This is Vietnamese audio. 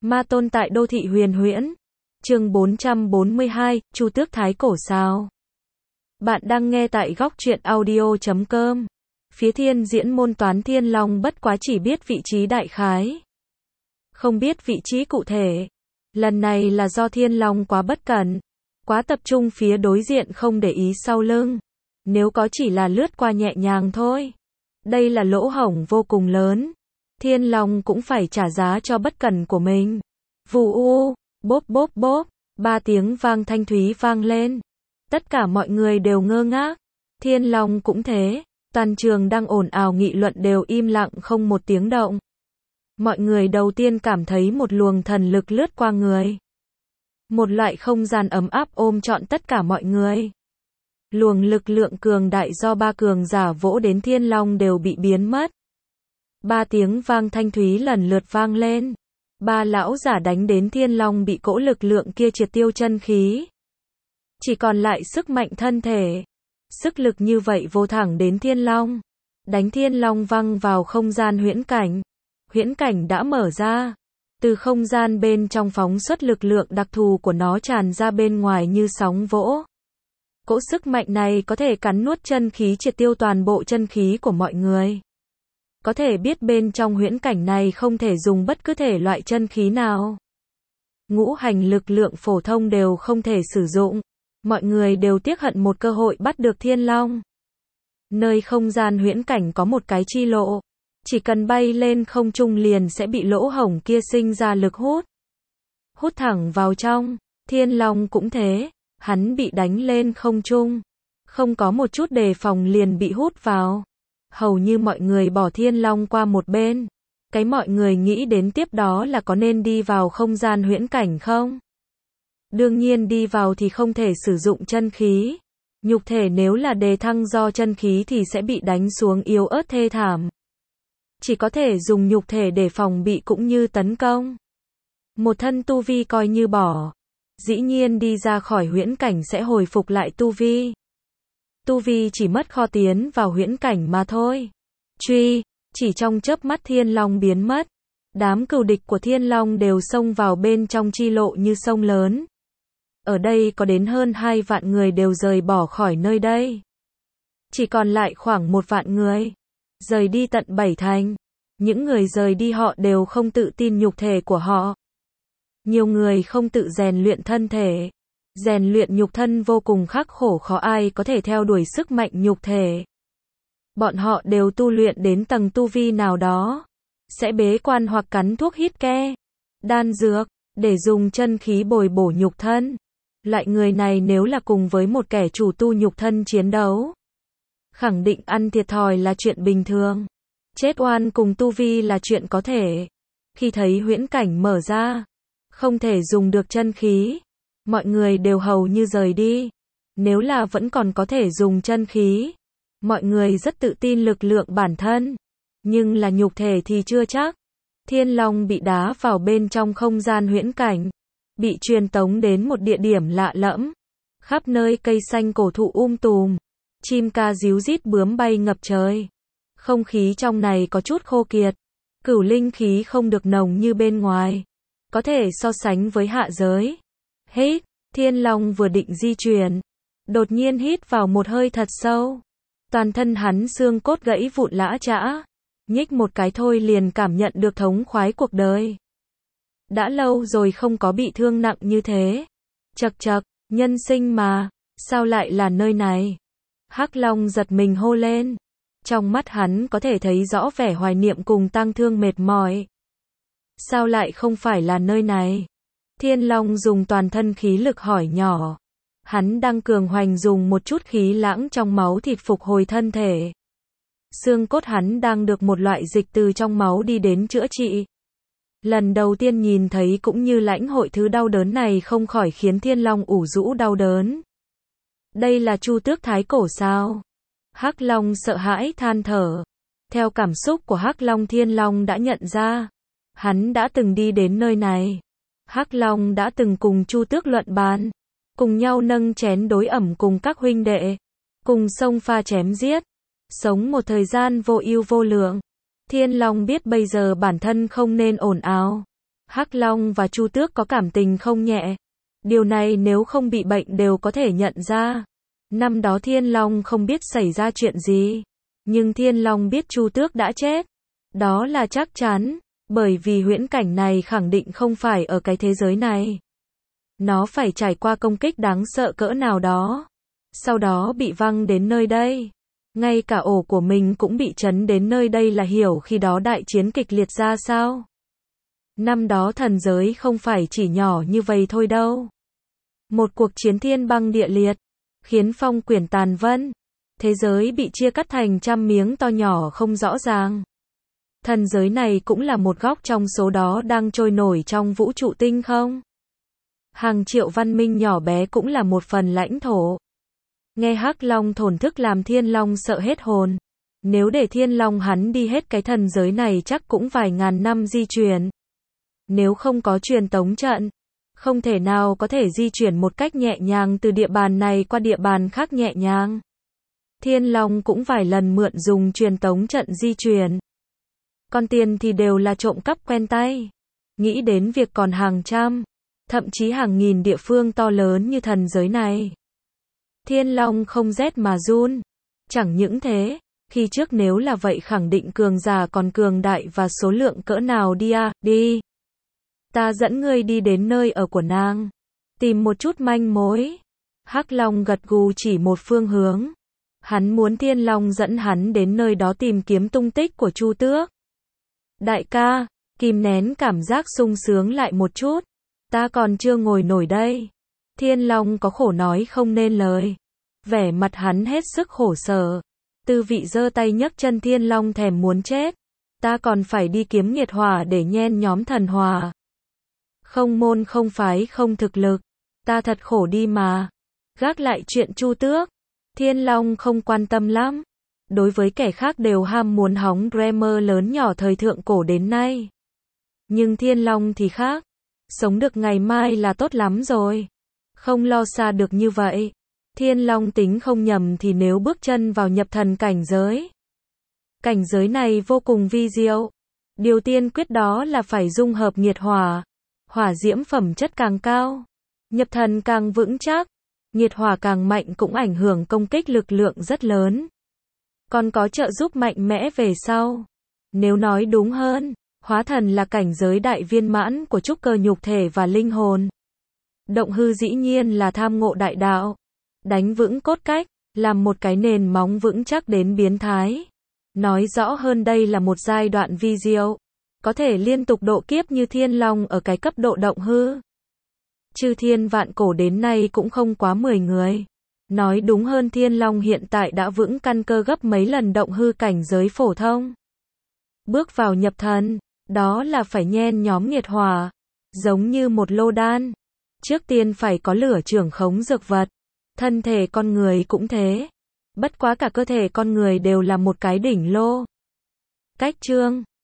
Ma tôn tại đô thị huyền huyễn. Chương 442, Chu Tước Thái Cổ sao. Bạn đang nghe tại góc truyện audio.com. Phía thiên diễn môn toán Thiên Long bất quá chỉ biết vị trí đại khái, không biết vị trí cụ thể. Lần này là do Thiên Long quá bất cẩn, quá tập trung phía đối diện không để ý sau lưng. Nếu có chỉ là lướt qua nhẹ nhàng thôi. Đây là lỗ hổng vô cùng lớn. Thiên Long cũng phải trả giá cho bất cẩn của mình. Vù u, bốp bốp bốp, 3 tiếng vang thanh thúy vang lên. Tất cả mọi người đều ngơ ngác. Thiên Long cũng thế. Toàn trường đang ồn ào nghị luận đều im lặng không một tiếng động. Mọi người đầu tiên cảm thấy một luồng thần lực lướt qua người. Một loại không gian ấm áp ôm trọn tất cả mọi người. Luồng lực lượng cường đại do 3 cường giả vỗ đến Thiên Long đều bị biến mất. 3 tiếng vang thanh thúy lần lượt vang lên. 3 lão giả đánh đến Thiên Long bị cỗ lực lượng kia triệt tiêu chân khí. Chỉ còn lại sức mạnh thân thể. Sức lực như vậy vô thẳng đến Thiên Long. Đánh Thiên Long văng vào không gian huyễn cảnh. Huyễn cảnh đã mở ra. Từ không gian bên trong phóng xuất lực lượng đặc thù của nó tràn ra bên ngoài như sóng vỗ. Cỗ sức mạnh này có thể cắn nuốt chân khí triệt tiêu toàn bộ chân khí của mọi người. Có thể biết bên trong huyễn cảnh này không thể dùng bất cứ thể loại chân khí nào. Ngũ hành lực lượng phổ thông đều không thể sử dụng. Mọi người đều tiếc hận một cơ hội bắt được Thiên Long. Nơi không gian huyễn cảnh có một cái chi lộ. Chỉ cần bay lên không trung liền sẽ bị lỗ hổng kia sinh ra lực hút. Hút thẳng vào trong. Thiên Long cũng thế. Hắn bị đánh lên không trung. Không có một chút đề phòng liền bị hút vào. Hầu như mọi người bỏ Thiên Long qua một bên. Cái mọi người nghĩ đến tiếp đó là có nên đi vào không gian huyễn cảnh không? Đương nhiên đi vào thì không thể sử dụng chân khí. Nhục thể nếu là đề thăng do chân khí thì sẽ bị đánh xuống yếu ớt thê thảm. Chỉ có thể dùng nhục thể để phòng bị cũng như tấn công. Một thân tu vi coi như bỏ. Dĩ nhiên đi ra khỏi huyễn cảnh sẽ hồi phục lại tu vi. Tu vi chỉ mất kho tiến vào huyễn cảnh mà thôi. Chỉ trong chớp mắt Thiên Long biến mất. Đám cừu địch của Thiên Long đều xông vào bên trong chi lộ như sông lớn. Ở đây có đến hơn 2 vạn người đều rời bỏ khỏi nơi đây. Chỉ còn lại khoảng 1 vạn người. Rời đi tận 7 thành. Những người rời đi họ đều không tự tin nhục thể của họ. Nhiều người không tự rèn luyện thân thể. Rèn luyện nhục thân vô cùng khắc khổ, khó ai có thể theo đuổi sức mạnh nhục thể. Bọn họ đều tu luyện đến tầng tu vi nào đó. Sẽ bế quan hoặc cắn thuốc hít ke, đan dược, để dùng chân khí bồi bổ nhục thân. Loại người này nếu là cùng với một kẻ chủ tu nhục thân chiến đấu, khẳng định ăn thiệt thòi là chuyện bình thường. Chết oan cùng tu vi là chuyện có thể. Khi thấy huyễn cảnh mở ra, không thể dùng được chân khí, mọi người đều hầu như rời đi. Nếu là vẫn còn có thể dùng chân khí, mọi người rất tự tin lực lượng bản thân. Nhưng là nhục thể thì chưa chắc. Thiên Long bị đá vào bên trong không gian huyễn cảnh. Bị truyền tống đến một địa điểm lạ lẫm. Khắp nơi cây xanh cổ thụ tùm. Chim ca ríu rít bướm bay ngập trời. Không khí trong này có chút khô kiệt. Cửu linh khí không được nồng như bên ngoài. Có thể so sánh với hạ giới. Hít, Thiên Long vừa định di chuyển. Đột nhiên hít vào một hơi thật sâu. Toàn thân hắn xương cốt gãy vụn lã chã. Nhích một cái thôi liền cảm nhận được thống khoái cuộc đời. Đã lâu rồi không có bị thương nặng như thế. Chậc chậc, nhân sinh mà, sao lại là nơi này? Hắc Long giật mình hô lên. Trong mắt hắn có thể thấy rõ vẻ hoài niệm cùng tang thương mệt mỏi. Sao lại không phải là nơi này? Thiên Long dùng toàn thân khí lực hỏi nhỏ. Hắn đang cường hoành dùng một chút khí lãng trong máu thịt phục hồi thân thể. Xương cốt hắn đang được một loại dịch từ trong máu đi đến chữa trị. Lần đầu tiên nhìn thấy cũng như lãnh hội thứ đau đớn này không khỏi khiến Thiên Long ủ rũ đau đớn. Đây là Chu Tước Thái Cổ sao? Hắc Long sợ hãi than thở. Theo cảm xúc của Hắc Long, Thiên Long đã nhận ra. Hắn đã từng đi đến nơi này. Hắc Long đã từng cùng Chu Tước luận bàn. Cùng nhau nâng chén đối ẩm cùng các huynh đệ. Cùng xông pha chém giết. Sống một thời gian vô ưu vô lượng. Thiên Long biết bây giờ bản thân không nên ồn ào. Hắc Long và Chu Tước có cảm tình không nhẹ. Điều này nếu không bị bệnh đều có thể nhận ra. Năm đó Thiên Long không biết xảy ra chuyện gì. Nhưng Thiên Long biết Chu Tước đã chết. Đó là chắc chắn. Bởi vì huyễn cảnh này khẳng định không phải ở cái thế giới này. Nó phải trải qua công kích đáng sợ cỡ nào đó. Sau đó bị văng đến nơi đây. Ngay cả ổ của mình cũng bị trấn đến nơi đây là hiểu khi đó đại chiến kịch liệt ra sao. Năm đó thần giới không phải chỉ nhỏ như vậy thôi đâu. Một cuộc chiến thiên băng địa liệt, khiến phong quyển tàn vân. Thế giới bị chia cắt thành trăm miếng to nhỏ không rõ ràng. Thần giới này cũng là một góc trong số đó đang trôi nổi trong vũ trụ tinh không. Hàng triệu văn minh nhỏ bé cũng là một phần lãnh thổ. Nghe Hắc Long thổn thức làm Thiên Long sợ hết hồn. Nếu để Thiên Long hắn đi hết cái thần giới này chắc cũng vài ngàn năm di chuyển. Nếu không có truyền tống trận, không thể nào có thể di chuyển một cách nhẹ nhàng từ địa bàn này qua địa bàn khác nhẹ nhàng. Thiên Long cũng vài lần mượn dùng truyền tống trận di chuyển. Còn tiền thì đều là trộm cắp quen tay. Nghĩ đến việc còn hàng trăm, thậm chí hàng nghìn địa phương to lớn như thần giới này. Thiên Long không rét mà run. Chẳng những thế, khi trước nếu là vậy khẳng định cường giả còn cường đại và số lượng cỡ nào đi à, đi. Ta dẫn ngươi đi đến nơi ở của nàng. Tìm một chút manh mối. Hắc Long gật gù chỉ một phương hướng. Hắn muốn Thiên Long dẫn hắn đến nơi đó tìm kiếm tung tích của Chu Tước. Đại ca, kìm nén cảm giác sung sướng lại một chút. Ta còn chưa ngồi nổi đây. Thiên Long có khổ nói không nên lời. Vẻ mặt hắn hết sức khổ sở. Tư vị giơ tay nhấc chân Thiên Long thèm muốn chết. Ta còn phải đi kiếm nghiệt hỏa để nhen nhóm thần hỏa. Không môn không phái không thực lực. Ta thật khổ đi mà. Gác lại chuyện Chu Tước. Thiên Long không quan tâm lắm. Đối với kẻ khác đều ham muốn hóng glamour lớn nhỏ thời thượng cổ đến nay. Nhưng Thiên Long thì khác. Sống được ngày mai là tốt lắm rồi. Không lo xa được như vậy. Thiên Long tính không nhầm thì nếu bước chân vào nhập thần cảnh giới. Cảnh giới này vô cùng vi diệu. Điều tiên quyết đó là phải dung hợp nghiệt hỏa. Hỏa diễm phẩm chất càng cao. Nhập thần càng vững chắc. Nghiệt hỏa càng mạnh cũng ảnh hưởng công kích lực lượng rất lớn. Còn có trợ giúp mạnh mẽ về sau. Nếu nói đúng hơn, hóa thần là cảnh giới đại viên mãn của trúc cơ nhục thể và linh hồn. Động hư dĩ nhiên là tham ngộ đại đạo. Đánh vững cốt cách, làm một cái nền móng vững chắc đến biến thái. Nói rõ hơn đây là một giai đoạn vi diệu. Có thể liên tục độ kiếp như Thiên Long ở cái cấp độ động hư. Chư thiên vạn cổ đến nay cũng không quá 10 người. Nói đúng hơn Thiên Long hiện tại đã vững căn cơ gấp mấy lần động hư cảnh giới phổ thông. Bước vào nhập thần, đó là phải nhen nhóm nghiệt hỏa. Giống như một lô đan. Trước tiên phải có lửa trưởng khống dược vật. Thân thể con người cũng thế. Bất quá cả cơ thể con người đều là một cái đỉnh lô. Cách chương